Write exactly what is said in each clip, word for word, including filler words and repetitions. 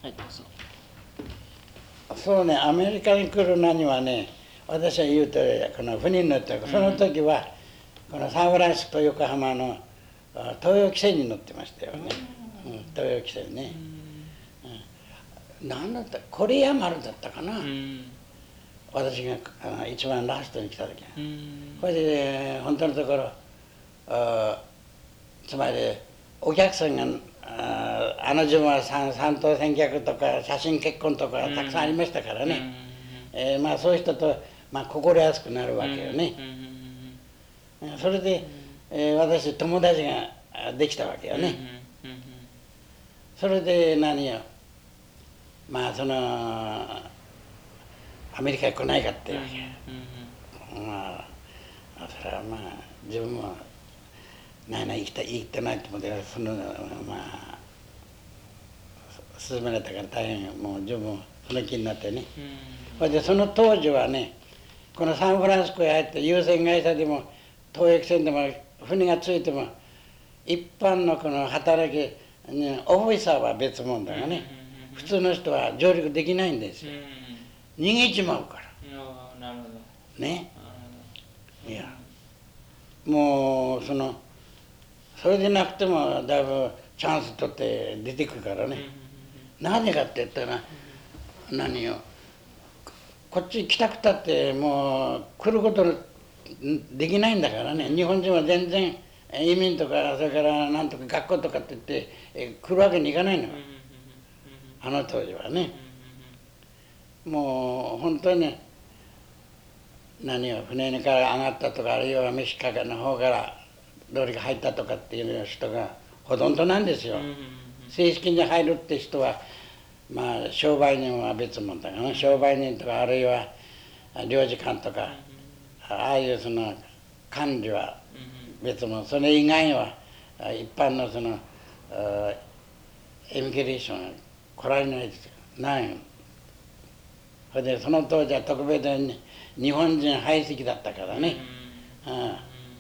はいどうぞ。 そうね、アメリカに来るのにはね、私は言うとこの船に乗ってその時はこのサンフランシスコと横浜の東洋汽船に乗ってましたよね、うん、東洋汽船ね、うん、何だったコリア丸だったかな、うん、私があの一番ラストに来た時は、うん、これで本当のところあつまりお客さんがああの順は三等船客とか写真結婚とかたくさんありましたからね、うん、えー、まあそういう人と、まあ、心安くなるわけよね、うん、それで、えー、私友達ができたわけよね、それで何よまあそのアメリカへ来ないかっていうわけ、まあそれはまあ自分もないない生きた生きてないと思ってそのまあ勧められたから大変もう自分その気になってね、それでその当時はねこのサンフランシスコへ入って有線会社でも東駅線でも船がついても一般のこの働き、ね、オフィサーは別物だがね、普通の人は上陸できないんですよ、逃げちまうから、なるほどね、いやもうそのそれでなくてもだいぶチャンス取って出てくるからね、なぜかって言ったら何よこっち来たくたってもう来ることできないんだからね、日本人は全然移民とかそれからなんとか学校とかって言って来るわけにいかないの、あの当時はね、もう本当に何よ船から上がったとかあるいはメシカの方からどれか入ったとかっていう人がほとんどなんですよ、正式に入るって人はまあ商売人は別物だからね、商売人とかあるいは領事館とか、ああいうその管理は別物、それ以外は一般のそのエミグレーションは来られないですよ、ないよ。それでその当時は特別に日本人排斥だったからね、うん、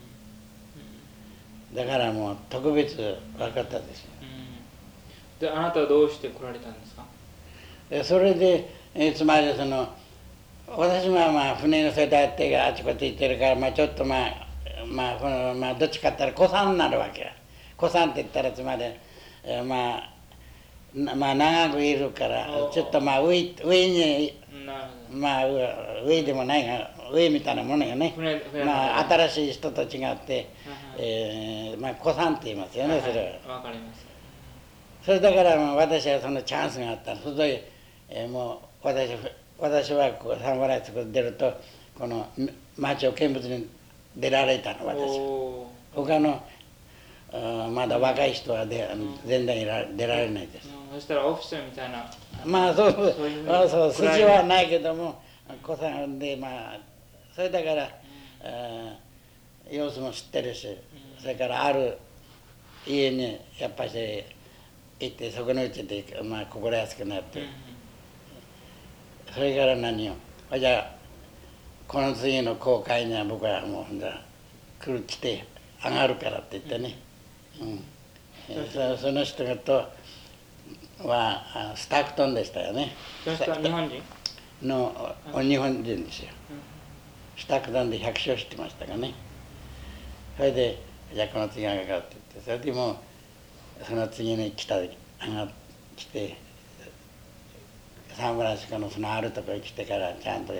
だからもう特別分かったですよ、 であなたはどうして来られたんですか？ それで、えつまりその私はまあ船の世代ってあちこち行ってるから、まあ、ちょっとまあまあこのまあどっちかって言ったら古参になるわけや。古参って言ったらつまり、えー、まあまあ長くいるからちょっとまあ上上にまあ上でもないが上みたいなものよね。まあ新しい人と違って、えー、まあ古参って言いますよね、それは。 わかります。 それだから私はそのチャンスがあったらそれで、えー、もう私私はこうサンフランシスコ出るとこの町を見物に出られたの私は。他のまだ若い人はで、うん、全然出られないです、 うん、そしたらオフィスみたいなまあそうそうそうそう筋はないけども子さんでまあそれだから、うん、様子も知ってるし、うん、それからある家にやっぱし行ってそこのうちでまあ心安くなって、うん、それから何よじゃあこの次の航海には僕はもう来る来て上がるからって言ってね、うん、そ, その人とはスタークトンでしたよね。 その人は日本人の、うん、日本人ですよ、うん、スタークトンで百姓してましたがね。それでじゃあこの次上がるって言ってそれでもその次に来た上がってきてサンフランシスコのそのあるところに来てからちゃんと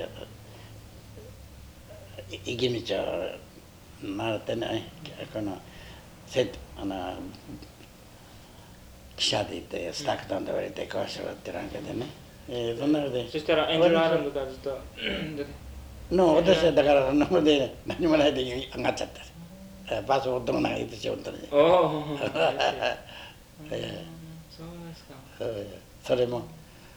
行き道を回ってね、このセあの汽車で行ってスタックトンで降りてこうしろってなんかでね、えー、そんなのでそしたらエンジェルアイランドからずっとの私はだからそんなので何もないで上がっちゃったパスポートもないですよ本当に。おおそうですか。それも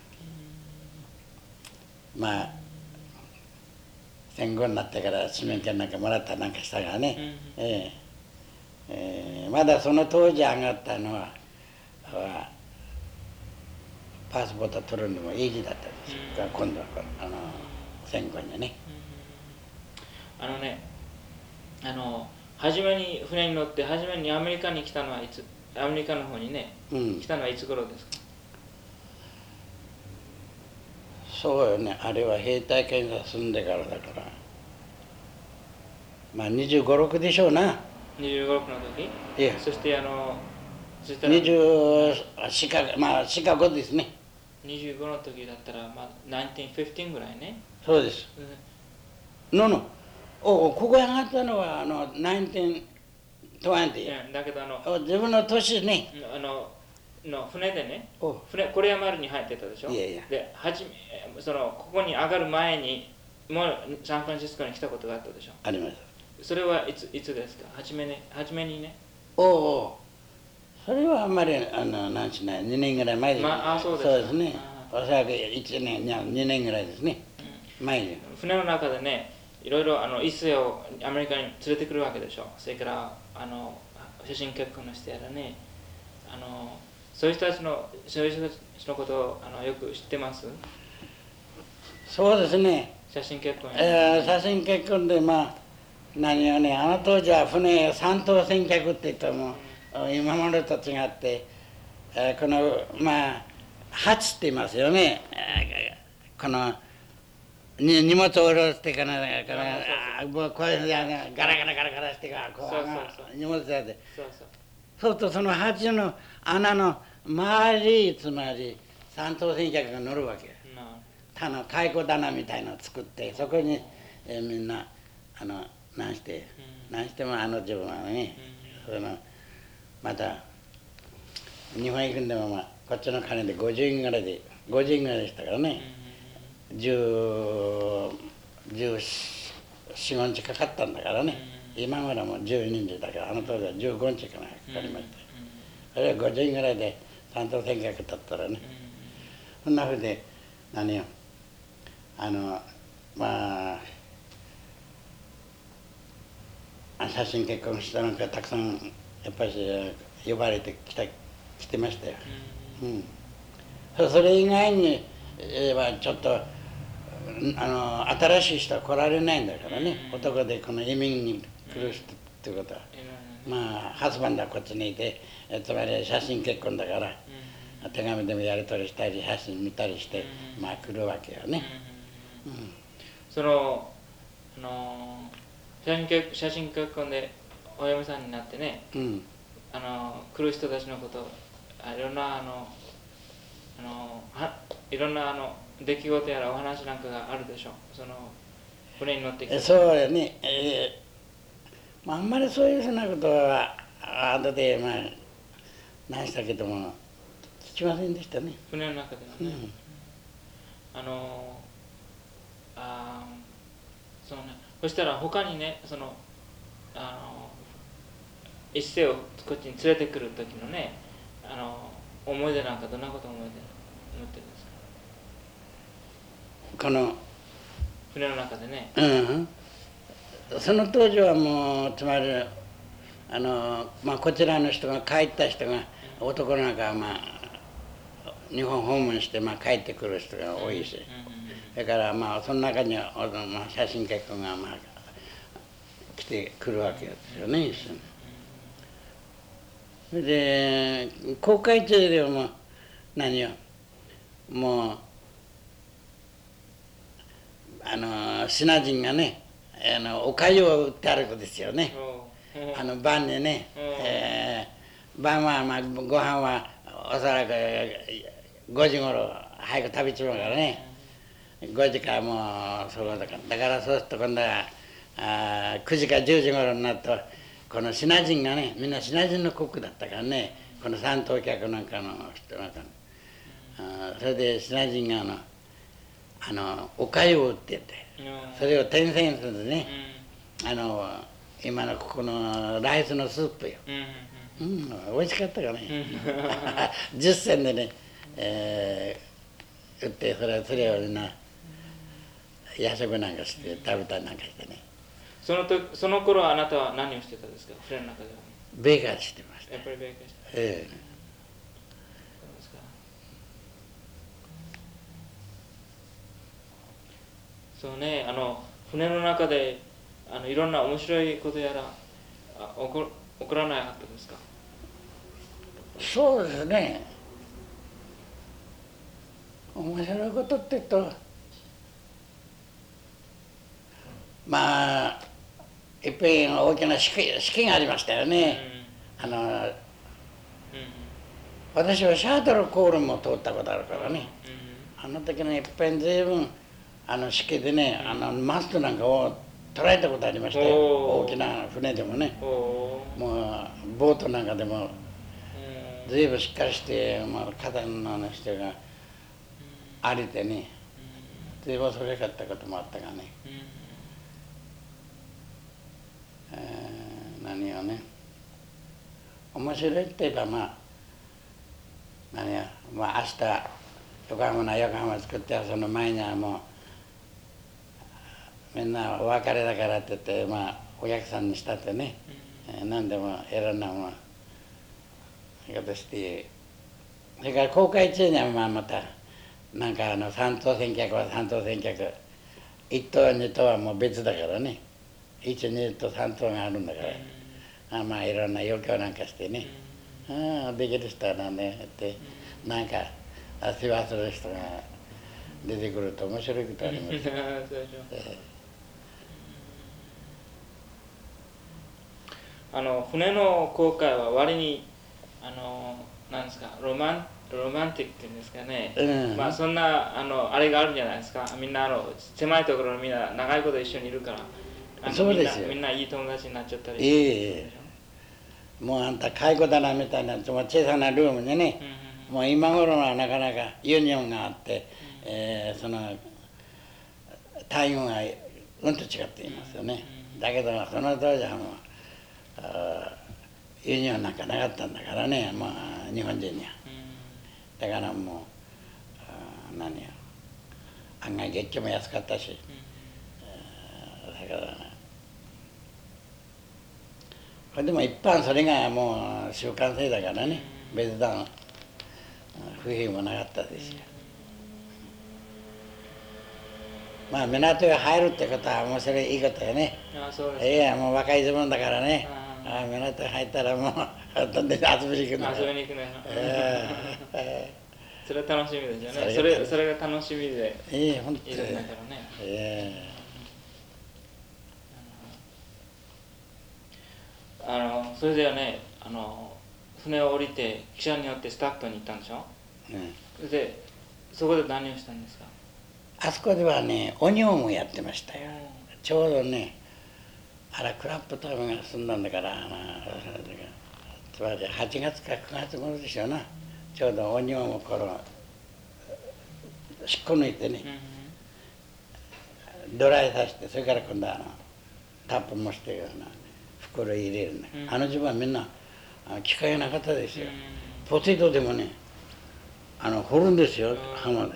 まあ戦後になってから市民権なんかもらったなんかしたがね、うん、えーえー、まだその当時上がったのははパスポート取るのもイージーだったんですよ、うん、今度はあの戦後にね、 うん、あのねあの初めに船に乗って初めにアメリカに来たのはいつアメリカの方にね、うん、来たのはいつ頃ですか？ そうよね、あれは兵隊検査済んでからだから、まあにじゅうご、ろくでしょうな。 にじゅうご、ろくの時。 いや、 そしてあのそしたらにじゅう四か、まあ四かごですね。 にじゅうごの時だったら、まあ、せんきゅうひゃくじゅうごぐらいね。 そうです。 うん、 のの、おここへ上がったのはあのせんきゅうひゃくにじゅう。 だけどあのお自分の年ね。 あのの船でね、 お船コレア丸に入ってたでしょ。 いやいやではじめそのここに上がる前にもうサンフランシスコに来たことがあったでしょ。 あります。 それはいついつですか。はじめね、はじめにね。 おお、それはあんまりあのなんしない、にねんぐらい前です。 まあ、あそうですそうですね。 あおそらくいちねんやにねんぐらいですね。 うん、 前に。 船の中でね、いろいろあの一世をアメリカに連れてくるわけでしょ。それからあの写真結婚のしてやらね、あのそういう人たちのそういう人たちのことをあのよく知ってます。 そうですね。 写真結婚、 えー、写真結婚でまあ何をね、あの当時は船三等船客って言っても、うん、今までと違って、えー、このまあハチって言いますよね。えー、このに荷物を下ろしてからからもうこういうふうにガラガラガラガラしてからこうそうそうそう荷物やって、 そうそうそうするとそのハチの穴の周り、つまり三等船客が乗るわけ。あの蚕棚みたいのを作って、そこに、えー、みんなあの何して、うん、何してもあの自分はね、うん、そのまた日本行くんでも、まあ、こっちの金でごじゅうえんぐらいでごじゅうえんぐらいでしたからね、うん、じゅう、じゅうよん、ごにちかかったんだからね、うん、今までもじゅうにちだから、あの当時はじゅうごにちかなかかりました、うん、それはごじゅうえんぐらいで三等船客だったらね、うん、そんなふうで何よあのまあ写真結婚したのかたくさんやっぱり呼ばれてきた来てましたよ、うんうん、それ以外にはちょっとあの新しい人は来られないんだからね、うん、男でこの移民に来る人っていうことは、うん、まあハスバンドはこっちにいて、つまり写真結婚だから、うん、手紙でもやり取りしたり写真見たりして、うん、まあ来るわけよね、 うんうん、そのあの写真結写真結婚でお嫁さんになってね、うん、あの来る人たちのこといろんなあのあのはいろんなあの出来事やらお話なんかがあるでしょう。その船に乗ってきて。 そうやね、えーまあ、あんまりそういうふうなことは後でまあ何したけども聞きませんでしたね。 船の中ではね、うん、あのあそのね、そしたら他にね、そのあの一世をこっちに連れてくる時のね、あの思い出なんかどんなこと思い出思ってるんですか。 この船の中でね、 うん、その当時はもうつまりあの、まあ、こちらの人が帰った人が、うん、男なんかはまあ日本訪問してまあ帰ってくる人が多いし、それからまあその中には、まあ、写真結婚がまあ来てくるわけですよね、一緒に。それで航海中でも何よもうあの品人がねあのおかゆを売ってある子ですよね、あの晩にね、えー、晩はまあご飯はおそらくごじごろ早く食べちまうからね、ごじからもうそうだからだからそうすると今度はあくじかじゅうじごろになるとこの品人がねみんな品人のコックだったからね、この三等客なんかの人なんかのあそれで品人があのあのおかゆを売ってて、それを天センスでね、うん、あの今のここのライスのスープよ、うん、うん、美味しかったかねじゅっせんでね、えー、売ってそれそれをみんな夜食なんかして食べたりなんかしてね。 そのとその頃あなたは何をしてたんですか。船の中ではベーカーしてました。 やっぱりベーカーしてた。 ええそうね、あの船の中であのいろんな面白いことやらあ起こ起こらなかったですか。 そうですね、面白いことって言うとまあいっぺん大きな式式がありましたよね。あの私はシャートルコールも通ったことあるからね。あの時にいっぺん随分あの式でね、あのマストなんかを捉えたことありましたよ。大きな船でもね、もうボートなんかでも随分しっかりして、まあ、肩の人がありてね、随分それかったこともあったがね、えー、何をね面白いって言えば、まあ何や、まあ明日横浜の横浜作ってその前にはもうみんなお別れだからって言って、まあお客さんにしたってね、うん、何でもいろんなものことして、それから公開中にはまあまたなんかあの三等船客は三等船客、一等二等はもう別だからね、一二と三等があるんだから、あまあいろんな余興なんかしてね、ああできる人はなんねってなんか世話する人が出てくると面白いことあります。 あの船の航海は割にあのなんですかロマンロマンティックっていうんですかね、うん、まあそんなあのあれがあるんじゃないですか。みんなあの狭いところにみんな長いこと一緒にいるから、 そうですよ。 みんなみんないい友達になっちゃったり。 ええ、もうあんた介護だなみたいな小さなルームでね、うん、もう今頃はなかなかユニオンがあって、うん、えー、その待遇がうんと違っていますよね、うん、だけどその当時はもうユニオンなんかなかったんだからね、まあ日本人には、うん、だからもう何や案外月給も安かったし、うん、だからこれでも一般それがもう習慣性だからね、うん、別段不平もなかったですよ、うん、まあ港へ入るってことは面白いいいことよね。 ああそうですか。 いやもう若い自分だからね、ああ港へ入ったらもうどんどん遊びに行くんだから遊びに行くね、えー、それは楽しみですよね。それそれが楽しみでいるんだからね、えーあのそれではね、あの船を降りて汽車に乗ってスタッフに行ったんでしょ、うん、でそこで何をしたんですか。 あそこではねお尿もやってましたよ、うん、ちょうどねあらクラップタイムが済んだんだからつまりはちがつかくがつ頃でしょうな、ちょうどお尿もこのしっこ抜いてね、うん、ドライさせて、それから今度はあのタップもしてような袋入れるんだ、うん、あの自分はみんな機械がなかったですよ、うん、ポテトでもねあの掘るんですよ、浜で、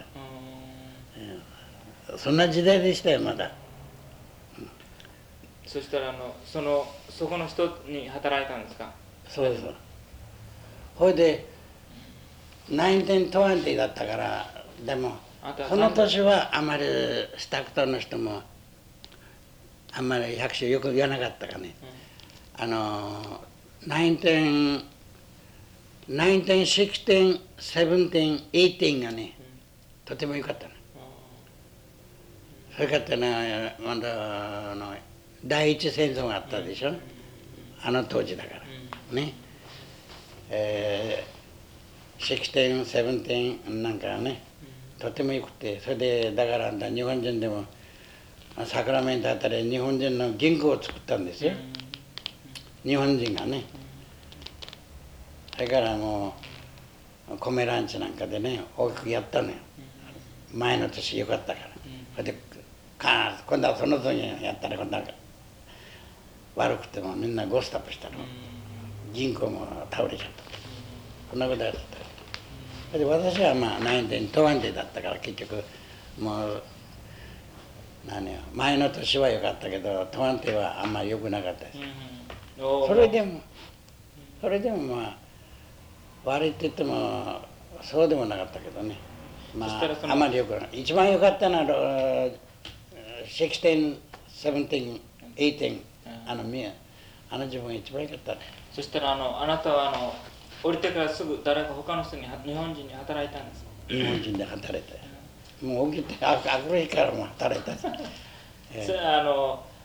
うん、そんな時代でしたよまだ、 うん、そしたらあのそのそこの人に働いたんですか。 そうです。ほいでナインティーントゥエンティーだったから、でもその年はあまりスタクトの人もあんまり百姓よく言わなかったかね、うん、あのナインティーン、ナインティーンシックスティーン、セブンティーン、エイティーンがね、うん、とても良かったの、うん、それからってね、まだあの第一戦争があったでしょ、うん、あの当時だから、うん、ね、えー、シックスティーン、セブンティーンなんかね、うん、とても良くて、それでだから日本人でもサクラメントあたり日本人の銀行を作ったんですよ、日本人がね。それからもう米ランチなんかでね大きくやったのよ、前の年よかったから、それでカー今度はその時にやったら今度は悪くてもみんなゴスタップしたの、銀行も倒れちゃった、こんなことやった。それで私はまあナインティーントゥエンティーだったから結局もう何よ前の年は良かったけどトゥエンティーはあんまり良くなかったです、うん、それでもそれでもまあ悪いって言ってもそうでもなかったけどね、まああまり良くない。一番良かったのはシックスティーン、セブンティーン、エイティーン、あのみあの自分が一番良かったね。 そしたらあのあなたはあの降りてからすぐ誰か他の人に日本人に働いたんですか。 日本人で働いた、もう起きてあ明るいからもう働いた、 えー、それはあの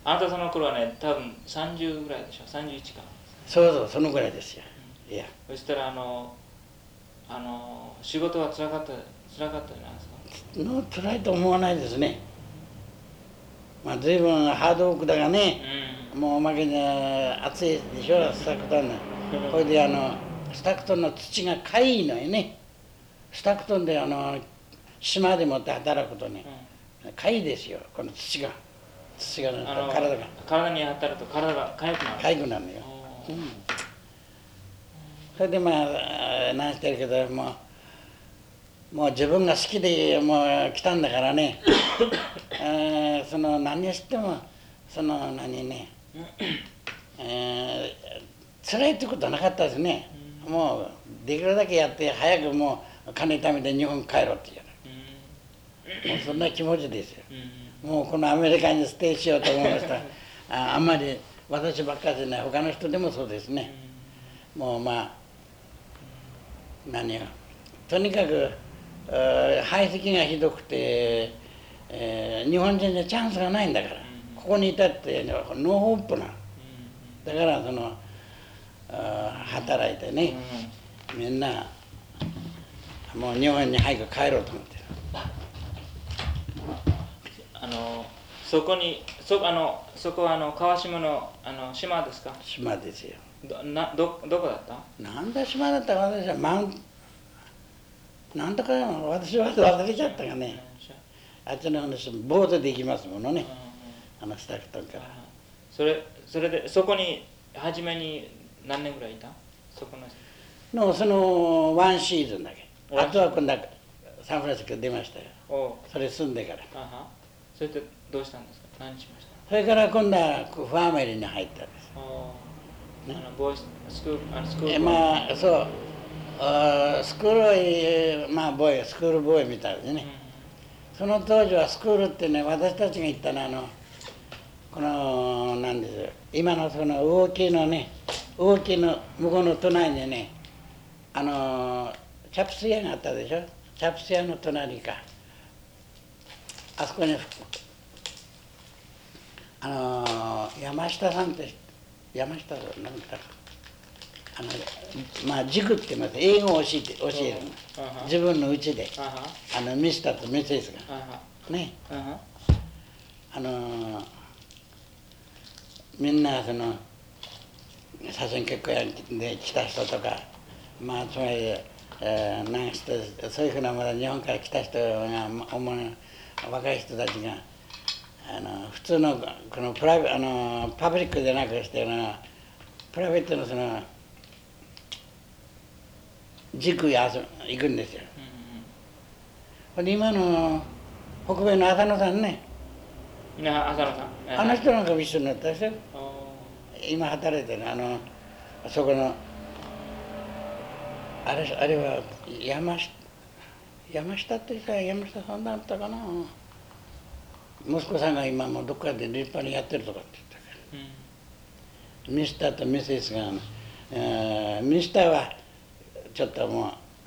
あなたその頃はね、多分さんじゅうぐらいでしょ、さんじゅういちか。 そうそう、そのぐらいですよ。 うん、 いや。 そしたらあの、あの仕事はつらかった、つらかったじゃないですか。 の辛いと思わないですね。まあ随分ハードワークだがね、うん、もうおまけに暑いでしょ、スタクトンの。これであのスタクトンの土がかいのよね。スタクトンであの島でもって働くとね、うん、かいですよ、この土が。土が体が。 体に当たると体がかゆくなる。 かゆくなるのよ。うん、それでまあ何してるけどもう。もう自分が好きでもう来たんだからねえその何をしてもその何ね、えー、辛いってことはなかったですね、うん、もうできるだけやって早くもう金貯めて日本帰ろうって言う、うん、もうそんな気持ちですよ、うん、もうこのアメリカにステイしようと思いましたあ, あんまり私ばっかりじゃない他の人でもそうですね、うん、もうまあ何をとにかく排斥がひどくて、えー、日本人にチャンスがないんだから、うん、ここにいたってノーホープな、うん、だからその働いてね、うん、みんなもう日本に早く帰ろうと思ってる。 あのそこに そ, あのそこはあの川島 の, あの島ですか？ 島ですよ。 どな ど, どこだった？ なんだ島だったか私はマウンなんとか私は忘れちゃったがね、あっちの話ボートで行きますものね、あのスタッフとか。 それそれでそこに初めに何年ぐらいいた？そこののそのワンシーズンだけ。あとは今度はサンフランシスコ出ましたよ。それ住んでから。 あはそれってどうしたんですか？何しました？ それから今度はファーメリーに入ったんです。 ね、あのボーイスクールあのスクールまあそうあスクールまあボーイスクールボーイみたいですね、うん、その当時はスクールってね私たちが行ったのはあのこのなんですよ今のその魚木のね魚木の向こうの隣にねあのチャプス屋があったでしょ。チャプス屋の隣かあそこにあの山下さんって山下さんなんだかあのまあ塾って言います英語を教えて教えるの自分のうちであのミスターとミセスがねあのみんなその写真結婚で来た人とかまあつまり、えー、なんかそういうふうなまだ日本から来た人が主に若い人たちがあの普通のこのプライあのパブリックでなくしてのプライベートのその塾へ行くんですよ。うん、で今の北米の浅野さんね。 浅野さん。 あの人なんかも一緒になったですよ。今働いてるあのそこのあれあれは山下山下っていうか山下さんだったかな。息子さんが今もどっかで立派にやってるとかって言ったから、うん、ミスターとミセスが、えー、ミスターはちょっともう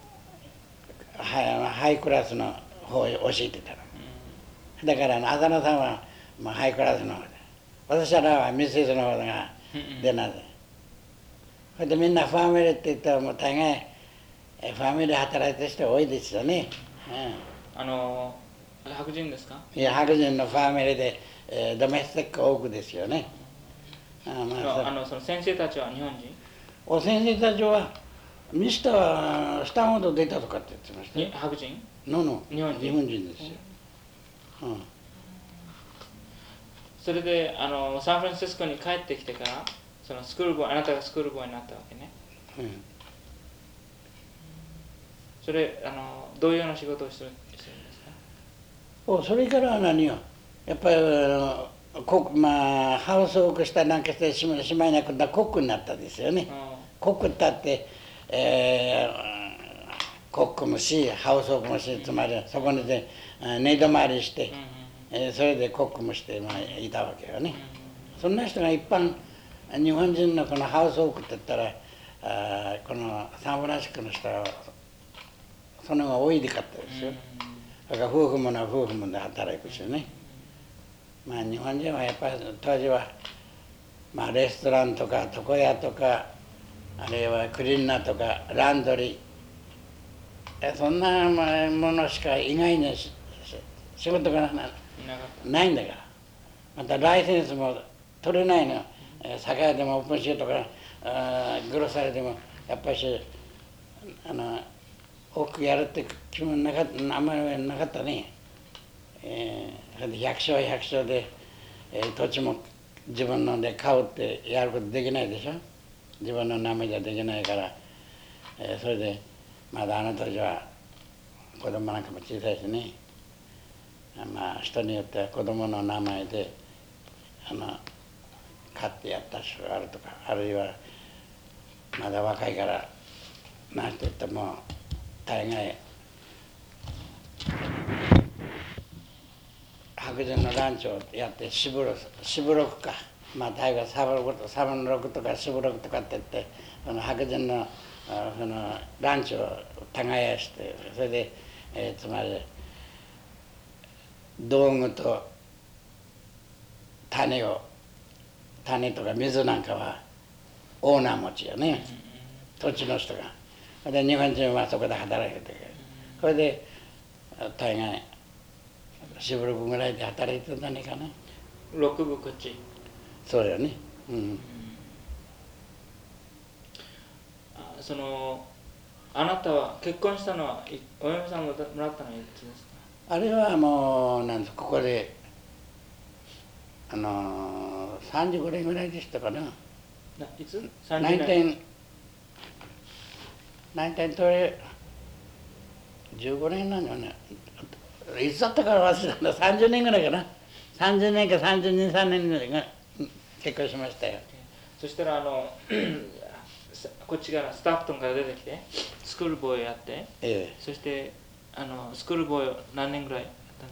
ハ, ハイクラスの方を教えてたの、うん、だから浅野さんは、まあ、ハイクラスの方で私らはミセスの方が出ないで、それでみんなファミリーって言ったらもう大概ファミリー働いてる人多いですよね、 うん、あの白人ですか？ いや白人のファミリーで、えー、ドメスティック多くですよね。 あ、まあ、あのその先生たちは日本人？ お先生たちはミスターはスタンフォード出たとかって言ってましたよ。 白人？ のの日本人？ 日本人ですよ。うん、 それであのサンフランシスコに帰ってきてからそのスクールボーイあなたがスクールボーイになったわけね。うん、それあのどういうような仕事をしてるんですか？ おそれからは何よやっぱりこまあハウスを多くしたなんかしてしましまいなくなコックになったですよね。コックってあって、えー、コックもしハウスオークもしつまりそこにで寝泊まりして、うんうん、それでコックもして、まあ、いたわけよね。うん、そんな人が一般日本人のこのハウスオークって言ったらあこのサンフランシスコの人はその方が多いでかったですよ。だから夫婦もな夫婦もで働くしね。 まあ日本人はやっぱり当時は、まあ、レストランとか床屋とかあるいはクリーナーとかランドリーそんなものしか以外に仕事がないんだから。またライセンスも取れないの。酒屋でもオープンシーとかグロサリーでもやっぱりあの多くやるって気もなかったあんまりなかったね。えー、百姓は百姓で、えー、土地も自分ので買うってやることできないでしょ。自分の名前じゃできないから、えー、それでまだあの当時は子供なんかも小さいしね、まあ人によっては子供の名前であの買ってやった人があるとか、あるいはまだ若いからなんて言っても大概白人のランチをやってしぶろしぶろくか、まあ大概サブロクサブロクとかしぶろくとかって言ってその白人のそのランチを耕して、それで、えー、つまり道具と種を種とか水なんかはオーナー持ちよね、土地の人が。で日本人はそこで働いてて、それで大概しぶろくぐらいで働いてたねかな。 六分こっち。 そうよね。うん。うん、 あそのあなたは結婚したのはお嫁さんもらったのはいつですか？ あれはもうなんですここであのー、さんじゅうごねんぐらいでしたかな。 いつ？ さんじゅうねん。大体それじゅうごねんなんだよね。いつだったから忘れたんだ。さんじゅうねんぐらいかな。さんじゅうねんかさんじゅうに、さんねんぐらいが結婚しましたよ。 そしたらあのこっちからスタッフトンから出てきてスクールボーイやって、ええ、そしてあのスクールボーイを何年ぐらいやったん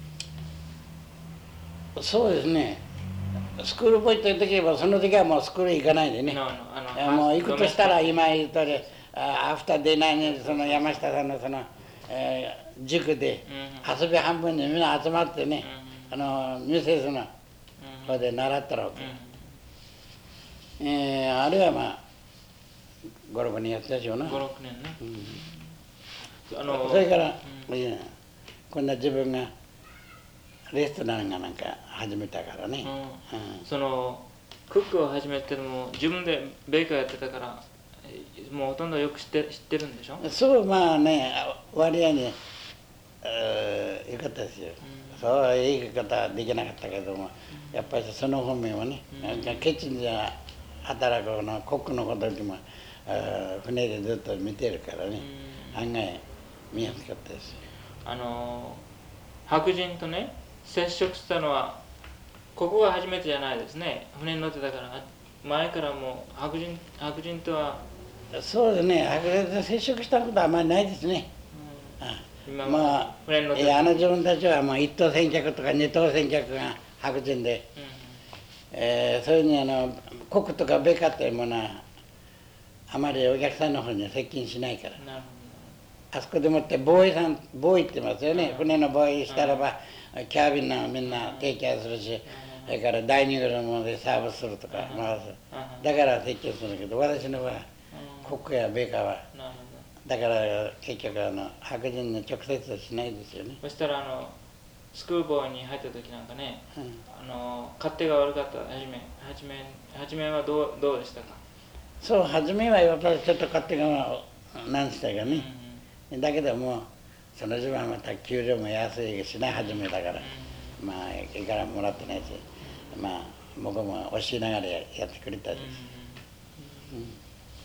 ですか？ そうですね。スクールボーイという時はその時はもうスクール行かないでね。No, no, あのもう行くとしたら今言ったでアフターデナイにその山下さんのその、えー、塾で遊び半分にみんな集まってね、あのミセスの方で習ったわけ。えー、あるいはまあご、ろくねんやったでしょうな。 ご、ろくねんね。 うん、あのそれから、うん、今度は自分がレストランがなんか始めたからね。 うんうん、そのクックを始めても自分でベーカーやってたからもうほとんどよく知って知ってるんでしょ？ そうまあね割合に、えー、よかったですよ。うん、そういう言い方はできなかったけども、うん、やっぱりその方面はね、うん、なんかキッチンで働くのコックのことでも船でずっと見てるからね、うん、案外見やすかったですよ。 あの白人とね接触したのはここが初めてじゃないですね。船に乗ってたから前からもう白人白人とはそうですね、白人と接触したことはあんまりないですね。うん、まあ船に乗ってたあの自分たちはもう一等船客とか二等船客が白人で、うん、えー、それにあのコックとかベカっていうものはあまりお客さんの方には接近しないから。なるほど。あそこでもってボーイさんボーイって言いますよね。船のボーイしたらばキャビンのみんな提供するし、それからダイニングルームでサーブするとか回す。だから提供するけど、私の場合コックやベーカーはだから結局あの白人に直接はしないですよね。 そしたらあのスクールボーイに入った時なんかね、うん、あの勝手が悪かった。はじめはじめはじめはどうどうでしたか？ そう初めはやっぱりちょっと勝手がなんしたかね。うんだけどもその自分はまた給料も安いしな初めだから、まあいいからもらってないし、まあ僕も教えながらやってくれたです、うんうん、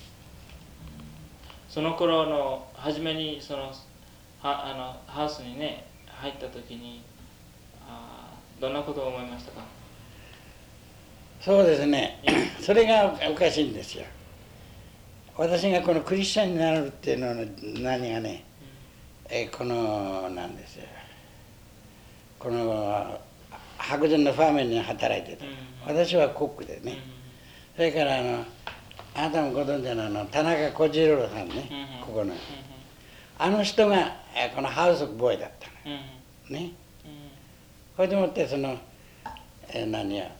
その頃の初めにそのはあのハウスにね入った時にあどんなことを思いましたか？ そうですねそれがおかしいんですよ。私がこのクリスチャンになるっていうのの何がね、うん、えこのなんですよこの白人のファームに働いてた、うん、私はコックでね、うん、それからあのあなたもご存知のあの田中小次郎さんね、うん、ここの、うん、あの人がこのハウスボーイだったの、うん、ね、それでもってそのえー、何や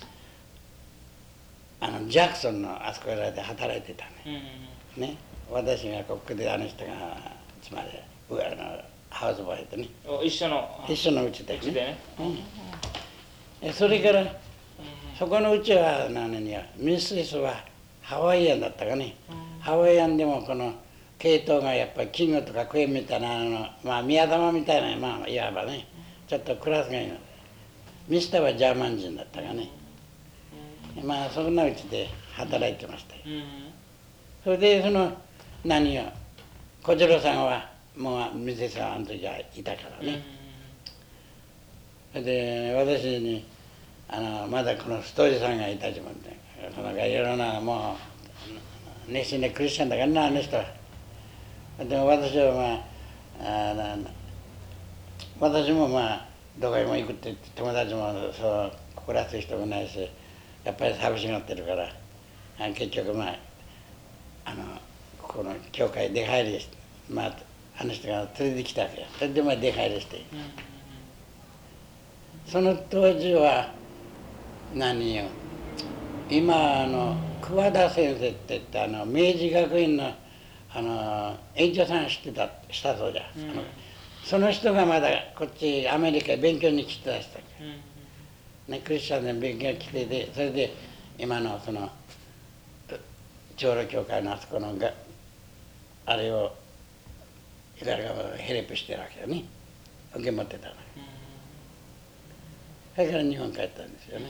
あのジャクソンのあそこらで働いてたね。うん、ね、私がここであの人がつまりあのハウスボーイでね。 一緒の一緒のうちでね。 うちでね。 うん、それから、うん、そこのうちは何やミスイスはハワイアンだったかね。うん、ハワイアンでもこの系統がやっぱりキングとかクエンみたいなあのまあ宮玉みたいなまあいわばね、ちょっとクラスがいいの。ミスターはジャーマン人だったがね。まあそんなうちで働いてましたよ。うん、それでその何よ小次郎さんはもう店さんあの時はいたからね。それで私にあのまだこのストージさんがいたじもんで、そのいろんなもう熱心でクリスチャンだからなあの人は。でも私はまあ、あ私もまあどこへも行くって言って友達もそう暮らす人もないし、やっぱり寂しがってるから、結局まああのこの教会出入りして、まああの人が連れてきたわけよ。それでまあ出入りして、うん、その当時は何よ今あの桑田先生って言ってあの明治学院のあの園長さん知ってたしたそうじゃ、うん、あのその人がまだこっちアメリカへ勉強に来てた人、うん、ね、クリスチャンで勉強に来てて、それで今のその長老教会のあそこのがあれをいろいろヘルプしてるわけよね。受け持ってたの、うん、それから日本帰ったんですよね。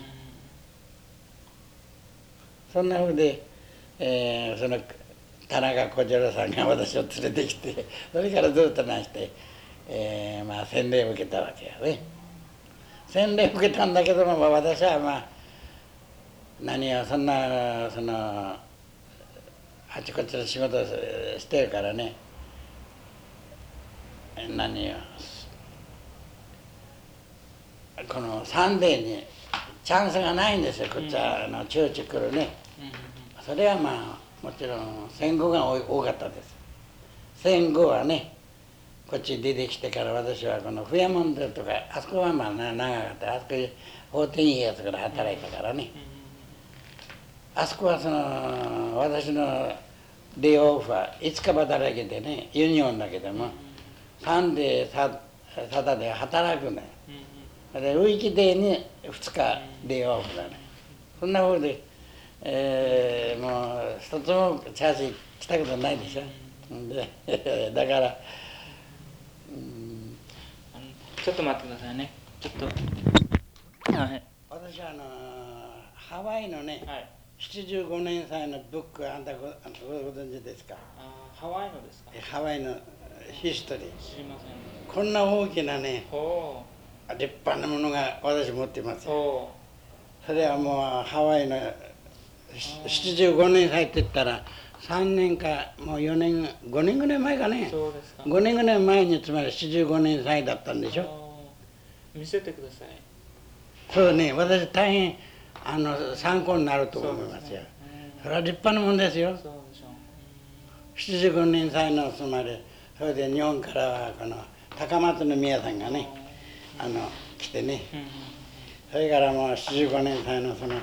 そんなふうで、えー、その田中小次郎さんが私を連れてきて、それからずっとなして、えー、まあ洗礼を受けたわけやね。洗礼を受けたんだけども、まあ、私はまあ何やそんなそのあちこちの仕事をしてるからね、何やこのサンデーにチャンスがないんですよ、こっちは、うん、あのチューチ来るね、うん、それはまあもちろん戦後が多かったです。戦後はねこっち出てきてから私はこのフェアモンドとかあそこはまあ長かった。あそこで法廷いいやつから働いたからね、あそこはその私のデイオフはいつか働けてね、ユニオンだけでもサンデーササタで働くね、でウィークデーにふつかデイオフだね。そんなふうで、えー、もう一つもチャージ来たことないでしょ。でだから、うん、 ちょっと待ってくださいね。ちょっと、はい、 私はあのハワイのね、はい、ななじゅうごねん祭のブックあんた ご, ご存知ですか？ あ、ハワイのですか？ ハワイのヒストリー。 知りません。 こんな大きなね立派なものが私持ってますよ。それはもうハワイのななじゅうごねん祭って言ったらさんねんかもうよねんごねんぐらい前かね。 そうですか。 ごねんぐらい前につまりななじゅうごねん祭だったんでしょ。 見せてください。 そうね、私大変あの参考になると思いますよ。それは立派なもんですよ。そうでしょう。ななじゅうごねん祭のつまりそれで日本からはこの高松宮さんがねあの来てね、それからもうななじゅうごねん祭のその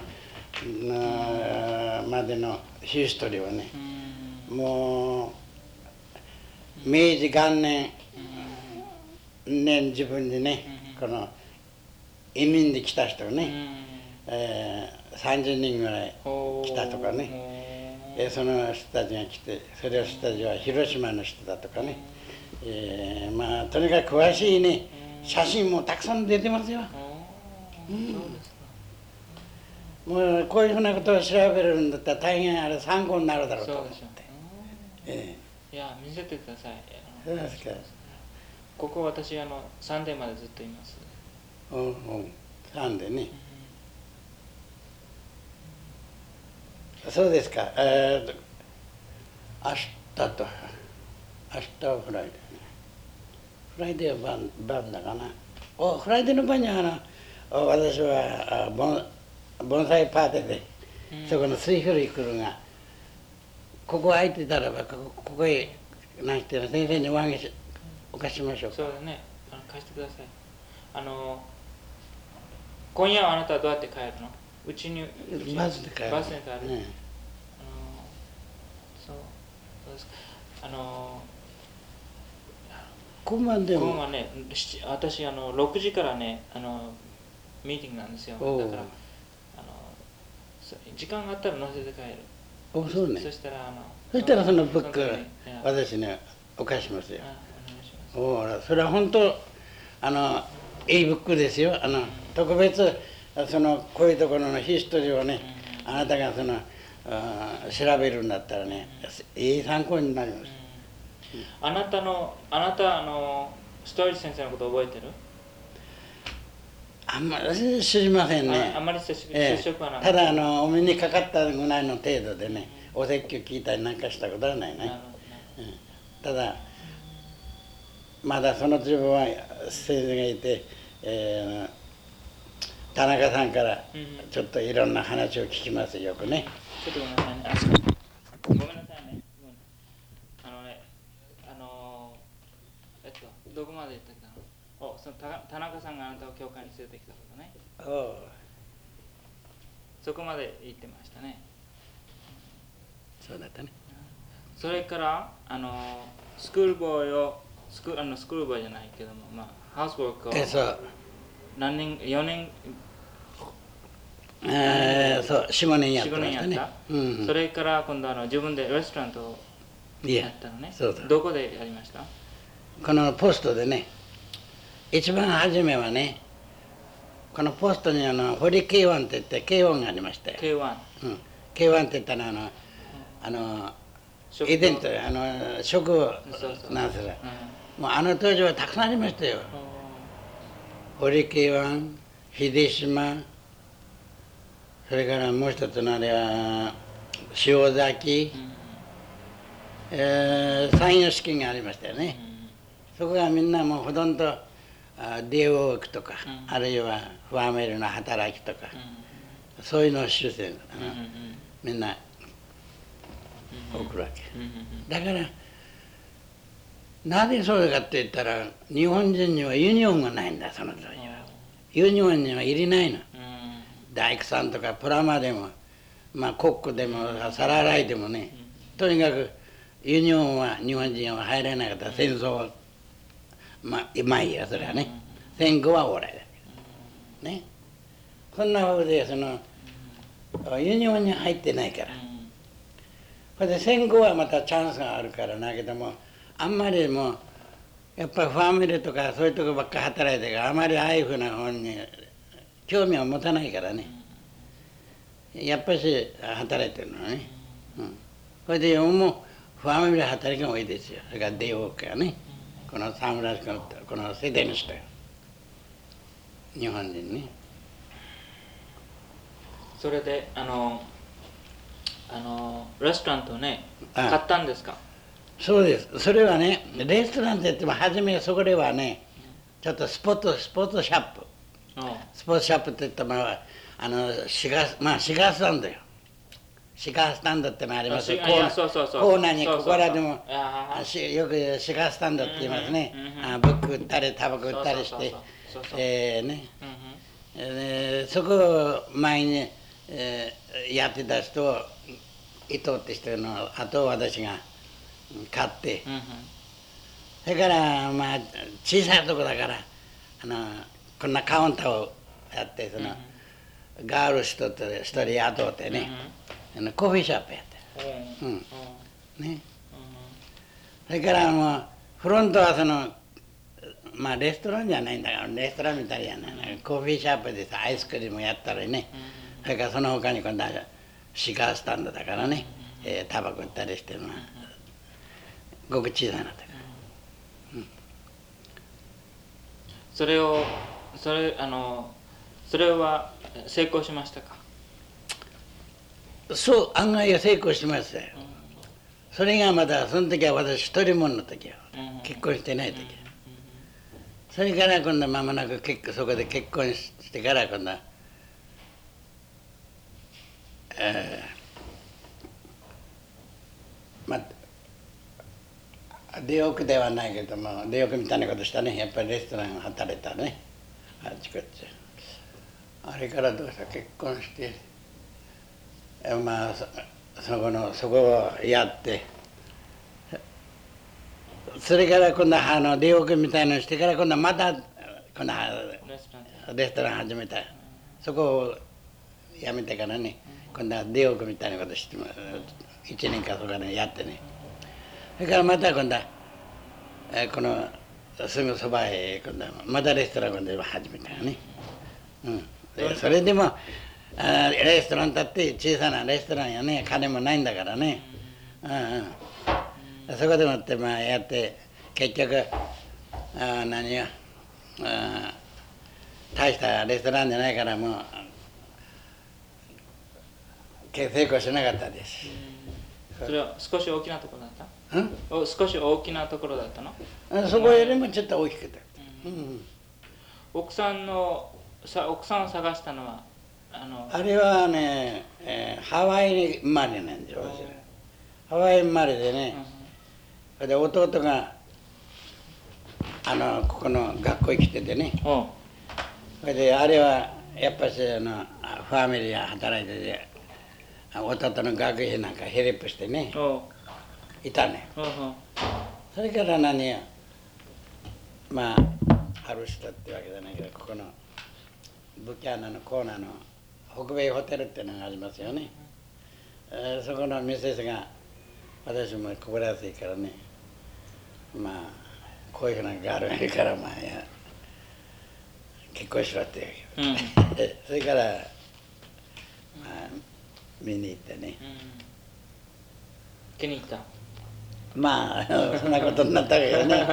までのヒストリーはね、もう明治元年年自分にねこの移民で来た人がね、えー、さんじゅうにんぐらい来たとかね、えー、その人たちが来て、それを人たちは広島の人だとかね、えー、まあとにかく詳しいね写真もたくさん出てますよ。うん、もうこういうふうなことを調べるんだったら大変あれ参考になるだろうと思って。 えー、いや見せてください。 そうですか。 ここ私あのサンデーまでずっといます。 うんうん、サンデーね。うん、そうですか。えー、明日と明日はフライデーね。フライデーは晩晩だかな。おフライデーの晩にはあの私は盆盆栽パーティーで、うん、そこのスイフルイクルがここ空いてたらばここ、ここへ何してる先生にお話しお貸しましょうか。 そうだね。あの貸してください。あの今夜はあなたはどうやって帰るの？うちにバスで帰る。 バスで帰る。 ね、 あのそうそうですか。あの今晩でも。 今はね、私あのろくじからねあのミーティングなんですよ。だからあの時間があったら乗せて帰る。 お、そうね。 そしたらあのそしたらそのブック私ねお貸しますよ。おお、それは本当あのいいブックですよ。あの特別そのこういうところのヒストリーをね、あなたがその調べるんだったらね、いい参考になります。 あなたのあなたあのストーリー先生のこと覚えてる？ あんまり知りませんね。 あんまり接触はない。ただあのお目にかかったぐらいの程度でね、お説教聞いたりなんかしたことはないね。ただまだその自分は先生がいて、えー、田中さんからちょっといろんな話を聞きますよくね。 ちょっとごめんなさいね。ごめんなさいね。あのね、あのえっとどこまで行ったっけな。お、その田中さんがあなたを教会に連れてきたことね。 おう、 そこまで行ってましたね。 そうだったね。 それからあのスクールボーイをスクあのスクールボーイじゃないけども、まあハウスワークを何年よねんえー、そうよんねんやってましたね。 やった、うん、それから今度あの自分でレストラントをやったのね。 そうそう。 どこでやりました？ このポストでね、一番初めはね、このポストにあの堀 ケーワン って言って ケーワン がありましたよ。 ケーワン、 うん、ケーワン って言ったのはあの、あの遺伝とあの食なんですよ。もうあの当時はたくさんありましたよ。堀 ケーワン、秀島、それからもう一つのあれは塩崎、うん、えー、三様式がありましたよね。うん、そこがみんなもうほとんどディオークとか、うん、あるいはファーメルの働きとか、うん、そういうのを修正、うん、みんな送るわけ。うん、だからなぜそうかって言ったら日本人にはユニオンがないんだ、その当時は。ユニオンには入れないの。大工さんとかプラマでも、まあ、コックでも皿洗いでもね、とにかくユニオンは日本人は入れなかった。戦争はまあまあいいや、それはね。戦後はおらいだけどね。そんなふうでそのユニオンに入ってないから。それで戦後はまたチャンスがあるからだけども、あんまりもうやっぱりファミリーとかそういうとこばっか働いてからあまりああいうふうな本に興味を持たないからね。やっぱし働いてるのね。うん、それでもうファミリー働きが多いですよ。それからデオークがね、このサムラスコのこの世代の人よ、日本人ね。 それであのあのレストランとね買ったんですか？ そうです。それはね、レストランって言っても初めそこではね、ちょっとスポーツスポーツシャップ、スポーツシャップって言ったらあのシガーまあシガースタンドよ。シガースタンドってのありますよ。コーナーにここらでもよくシガースタンドって言いますね。ブック売ったりタバコ売ったりして、えーね、えー、そこを前に、えー、やってた人を伊藤って人の後を私が買って、うん、それからまあ小さいとこだからあのこんなカウンターをやってその、うん、ガール一人一人雇ってね、うん、あのコーヒーショップやってる、うんうんね、うん、それからもうフロントはそのまあレストランじゃないんだからレストランみたいじゃない、うん、コーヒーショップでさアイスクリームやったりね、うん、それからその他に今度はシガースタンドだからね、うん、えー、タバコ売ったりしてるのはごく小さなとか、うん、 それをそれあのそれは成功しましたか？ そう案外は成功しましたよ、うん、それがまだその時は私一人者の時よ、うん、結婚してない時、うん、それから今度間もなく結そこで結婚してから今度は、えー、まあデオクではないけどもデオクみたいなことしたね。やっぱりレストランを働いたね、あちこち。 あれからどうした結婚してまあそそこのそこをやってそれから今度あの出奥みたいなのしてから今度また今度レストラン始めたそこをやめてからね今度は出奥みたいなことしていちねんかそこでやってねそれからまた今度はこのすぐそばへ今度はまたレストランで始めたよね、うん、でそれでもあレストランだって小さなレストランやね金もないんだからね、うんうん、そこでもってまあやって結局あ何やあ大したレストランじゃないからもう成功しなかったです。 それは少し大きなところだった？お少し大きなところだったの？ そこよりもちょっと大きくて、うんうん、 奥さんのさ奥さんを探したのはあのあれはね、えー、ハワイに生まれなんですよ。ハワイ生まれでね、うん、で弟があのここの学校へ来ててね、それであれはやっぱしあのファミリーが働いてて弟の学費なんかヘルプしてねいたね。それから何やまあある人ってわけじゃないけどここのブキャーナのコーナーの北米ホテルっていうのがありますよね、えー、そこのミセスが私もこぼれやすいからねまあこういうふうなガールがいるからまあや結婚しろって言うわけ、うん、それからまあ見に行ってね、うん、 気に入った？ まあそんなことになったけどね、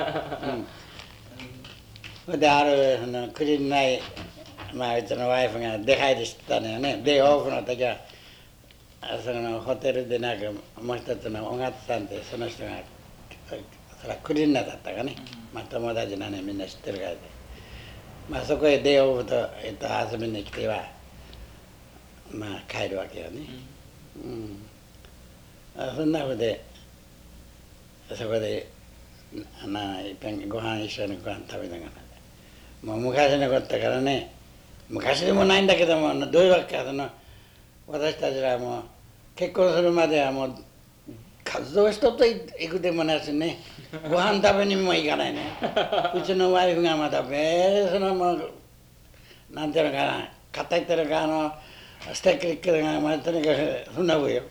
うん、であるそのクリーンないまあうちのワイフが出入りしてたのよね。でオフの時はそのホテルでなんかもう一つの小勝さんってその人がそれはクリーナーだったかね、まあ友達なのみんな知ってるからでまあそこへデイオフと、えっと、遊びに来てはまあ帰るわけよね、うん、あそんなふうでそこでいっぺんご飯一緒にご飯食べながらもう昔のことだからね昔でもないんだけどもどういうわけかその私たちはもう結婚するまではもう活動しとっと行くでもなしねご飯食べにも行かないねうちのワイフがまたべーそのもうなんていうのかな硬いっていうのかあのステッキがまあとにかくそんなふうよ、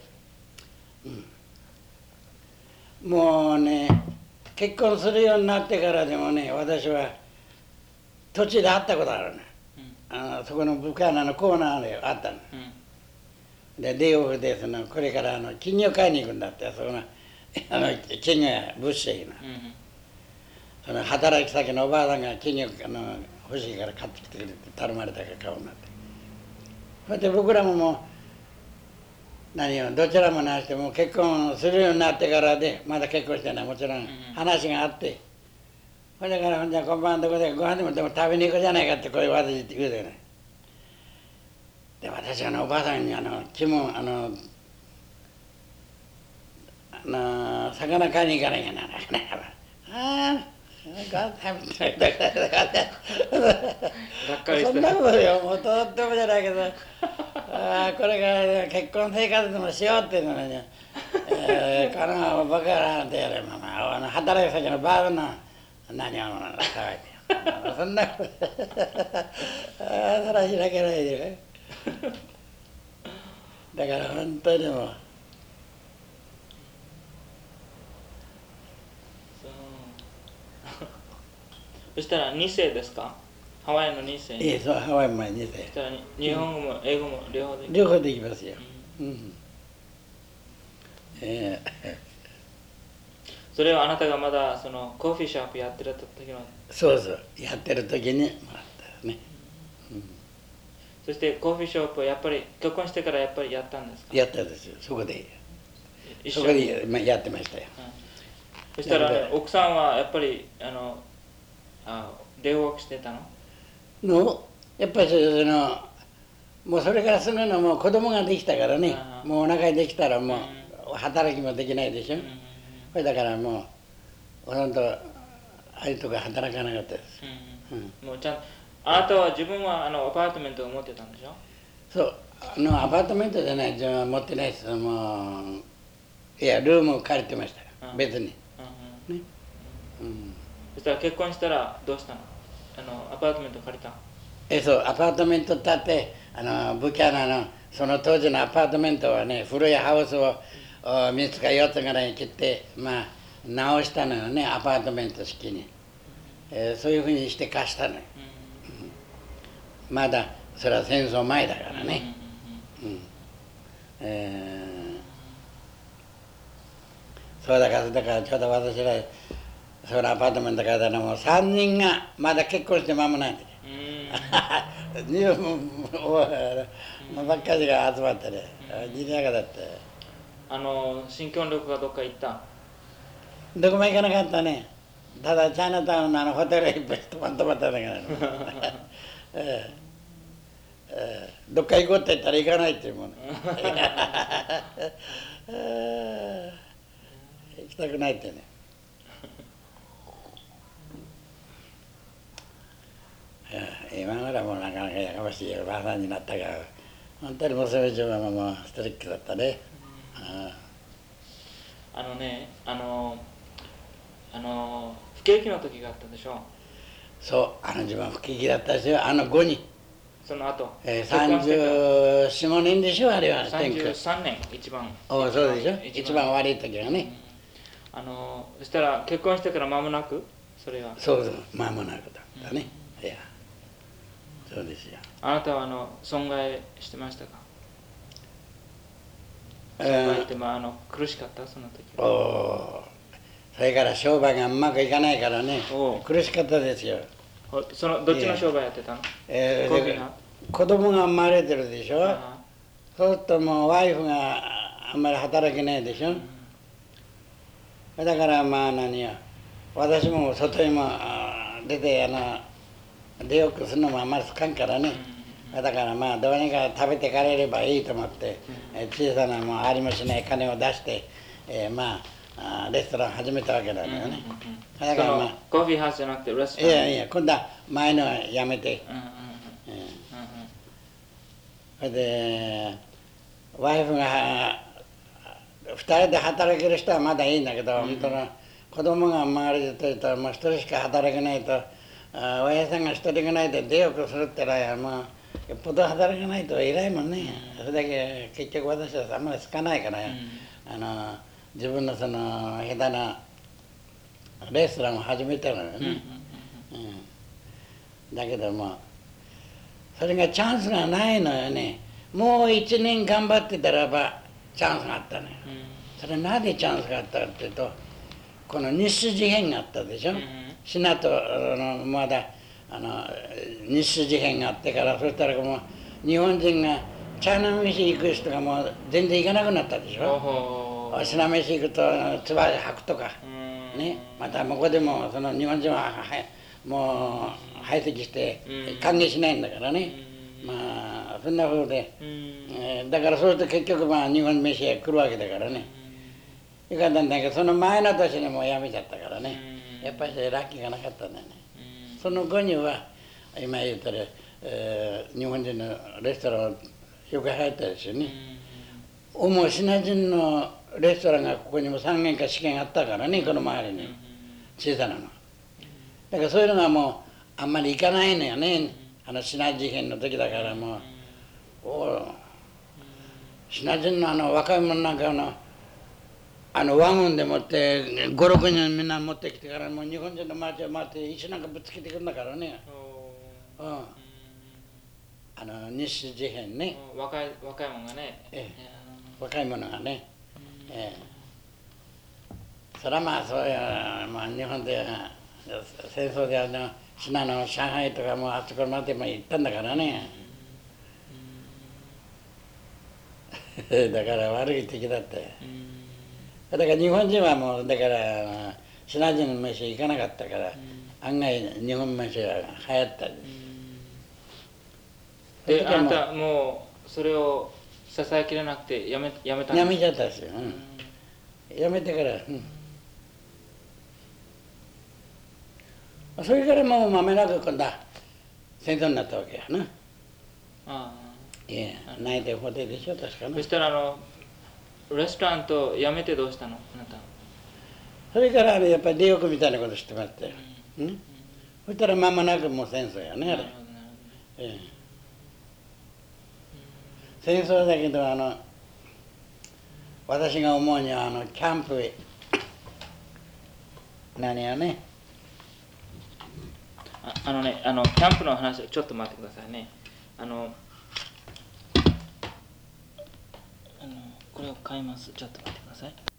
うん、もうね結婚するようになってからでもね私は土地で会ったことあるね、うん、あのそこのブカーナのコーナーであったの、うん、でデイオフでそのこれからあの金魚買いに行くんだってそこのあの金魚や物資の、うん、その働き先のおばあさんが金魚あの欲しいから買ってきてくれって頼まれたから買うなってそれで僕らももう何をどちらもなしても結婚するようになってからでまだ結婚してないもちろん話があってそれからほんじゃ今晩のとこでご飯でもでも食べに行くじゃないかってこういう私って言うでねで私あのおばあさんにあのキモあのあの魚買いに行かなきゃならないああがっかりしたそんなことよもうとってもじゃないけどあこれから結婚生活でもしようっていうのはね、えー、この僕らなんてやれば、まあ、あの働き先のバーの何を騒いでそんなことああそら開けないでだから本当にもうそしたらに世ですか？ハワイのに世？ ええ、そう、ハワイもに世。そしたら日本語も英語も両方できます？ 両方できますよ。うん。うん、ええ。 それはあなたがまだそのコーヒーショップやってる時の？ そうそう、やってる時にもらったね。うん。 そしてコーヒーショップはやっぱり結婚してからやっぱりやったんですか？ やったんですよ、そこで。そこでやってましたよ。 うん、そしたら、ね、奥さんはやっぱりあのあ留学してたの？ のやっぱりそのもうそれからすぐのもう子供ができたからね、もうお腹にできたらもう働きもできないでしょ。これだからもうほとんどああいうとこ働かなかったです。 うんうん、もうちゃんあなたは自分はあのアパートメントを持ってたんでしょ？ そうあのアパートメントじゃない自分は持ってないです。もういやルームを借りてました、うん、別に、うんねうん、そしたら結婚したらどうしたの？あのアパートメント借りた？ えそうアパートメント建ってあのブキャナのその当時のアパートメントはね古いハウスをみっつかよっつぐらいに切ってまあ直したのよねアパートメント式に、えー、そういうふうにして貸したのよ、うん、まだそれは戦争前だからね、うんうんえー、そうだからだからちょうど私らそのアパートメントからもうさんにんがまだ結婚して間もないんだよ日本ばっかりが集まってね、賑やかだって。 あの新婚旅行がどっか行った？ どこも行かなかったね。ただチャイナタウンのあのホテルいっぱい泊まっただけなの、ええ、どっか行こうって言ったら行かないっていうもの行きたくないってね今ならもうなかなかやかましいばあさんになったから本当に娘自分はもうストリックだったね、 うん、あのねあのあの不景気の時があったでしょ？ そうあの自分は不景気だったですよあの後にその後、 えー、さんじゅうよねんでしょあれはさんじゅうさんねん一番おそうでしょ一番悪い時がね、 うん、あのそしたら結婚してから間もなくそれはそうそう間もなくだったね、うん、いやそうですよ。 あなたはあの損害してましたか？損害ってまああの苦しかったその時は。 おそれから商売がうまくいかないからね苦しかったですよ。 そのどっちの商売やってたの？ えー、子供が生まれてるでしょ。そうするともうワイフがあんまり働けないでしょ、うん、だからまあ何や私も外にも出てあの出よくするのもあんまり好かんからね、うん、だからまあどうにか食べてかれればいいと思って、うん、小さなもうありもしない金を出して、えー、まあレストラン始めたわけなんだよね、 うんうんうん、だからまあコーヒーハウスじゃなくてレストラン。 いやいや今度は前のはやめて、うんうんうんそれでワイフがふたりで働ける人はまだいいんだけど、うん、本当の子供が生まれてるともうひとりしか働けないと親さんがひとりがないで出よくするってのはもうよっぽど働かないと偉いもんね、うん、それだけ結局私はあんまり好かないから、うん、あの自分のその下手なレストランを始めたのよね、うんうん、だけどもそれがチャンスがないのよね。もう一年頑張ってたらばチャンスがあったのよ、うん、それなぜチャンスがあったかっていうとこの日誌事変があったでしょ、うん、シナとあのまだあの日誌事変があってからそしたらもう日本人がチャイナ飯行く人がもう全然行かなくなったでしょ。シナ飯行くとつば吐くとか、うん、ね、また向こうでもその日本人はもう排斥して歓迎しないんだからね、うん、まあそんな風で、うんえー、だからそうすると結局まあ日本飯へ来るわけだからね、よかったんだけどその前の年にもう辞めちゃったからね、やっぱりラッキーがなかったんだよね、その後には今言ったら、えー、日本人のレストランよく入ったですよね、主シナ人のレストランがここにもさん軒かよん軒あったからね、この周りに小さなのだからそういうのがもうあんまり行かないのよね、あのシナ事変の時だからもうおシナ人のあの若い者なんかのあのワゴンでもってごろくにんみんな持ってきてからもう日本人の街を回って石なんかぶつけてくるんだからね、うん、あの日誌事変ね、 若い若い者がね、ええ、若い者がね、ええ、それはまあそういう、まあ、日本で戦争であのシナの上海とかもあそこまでも行ったんだからね、だから悪い敵だって、だから日本人はもうだからシナ人の飯行かなかったから、案外日本飯は流行ったんです。 であなたもうそれを支えきれなくてやめやめたんですか？ やめちゃったんですよ、うん、やめてから、うん、それからもうまめなく今度は戦争になったわけやな。 ああ。 いや、内定法廷でしょ、確かな。 そしたらあのレストランと辞めてどうしたのあなた？ それからあれやっぱり利欲みたいなことしてましたよ。うん、そしたら間もなくもう戦争やね、あれ。ええ、戦争だけど、あの私が思うにはあのキャンプへ何やね、 ああのね、あのキャンプの話ちょっと待ってくださいね。あのあのこれを買います。ちょっと待ってください。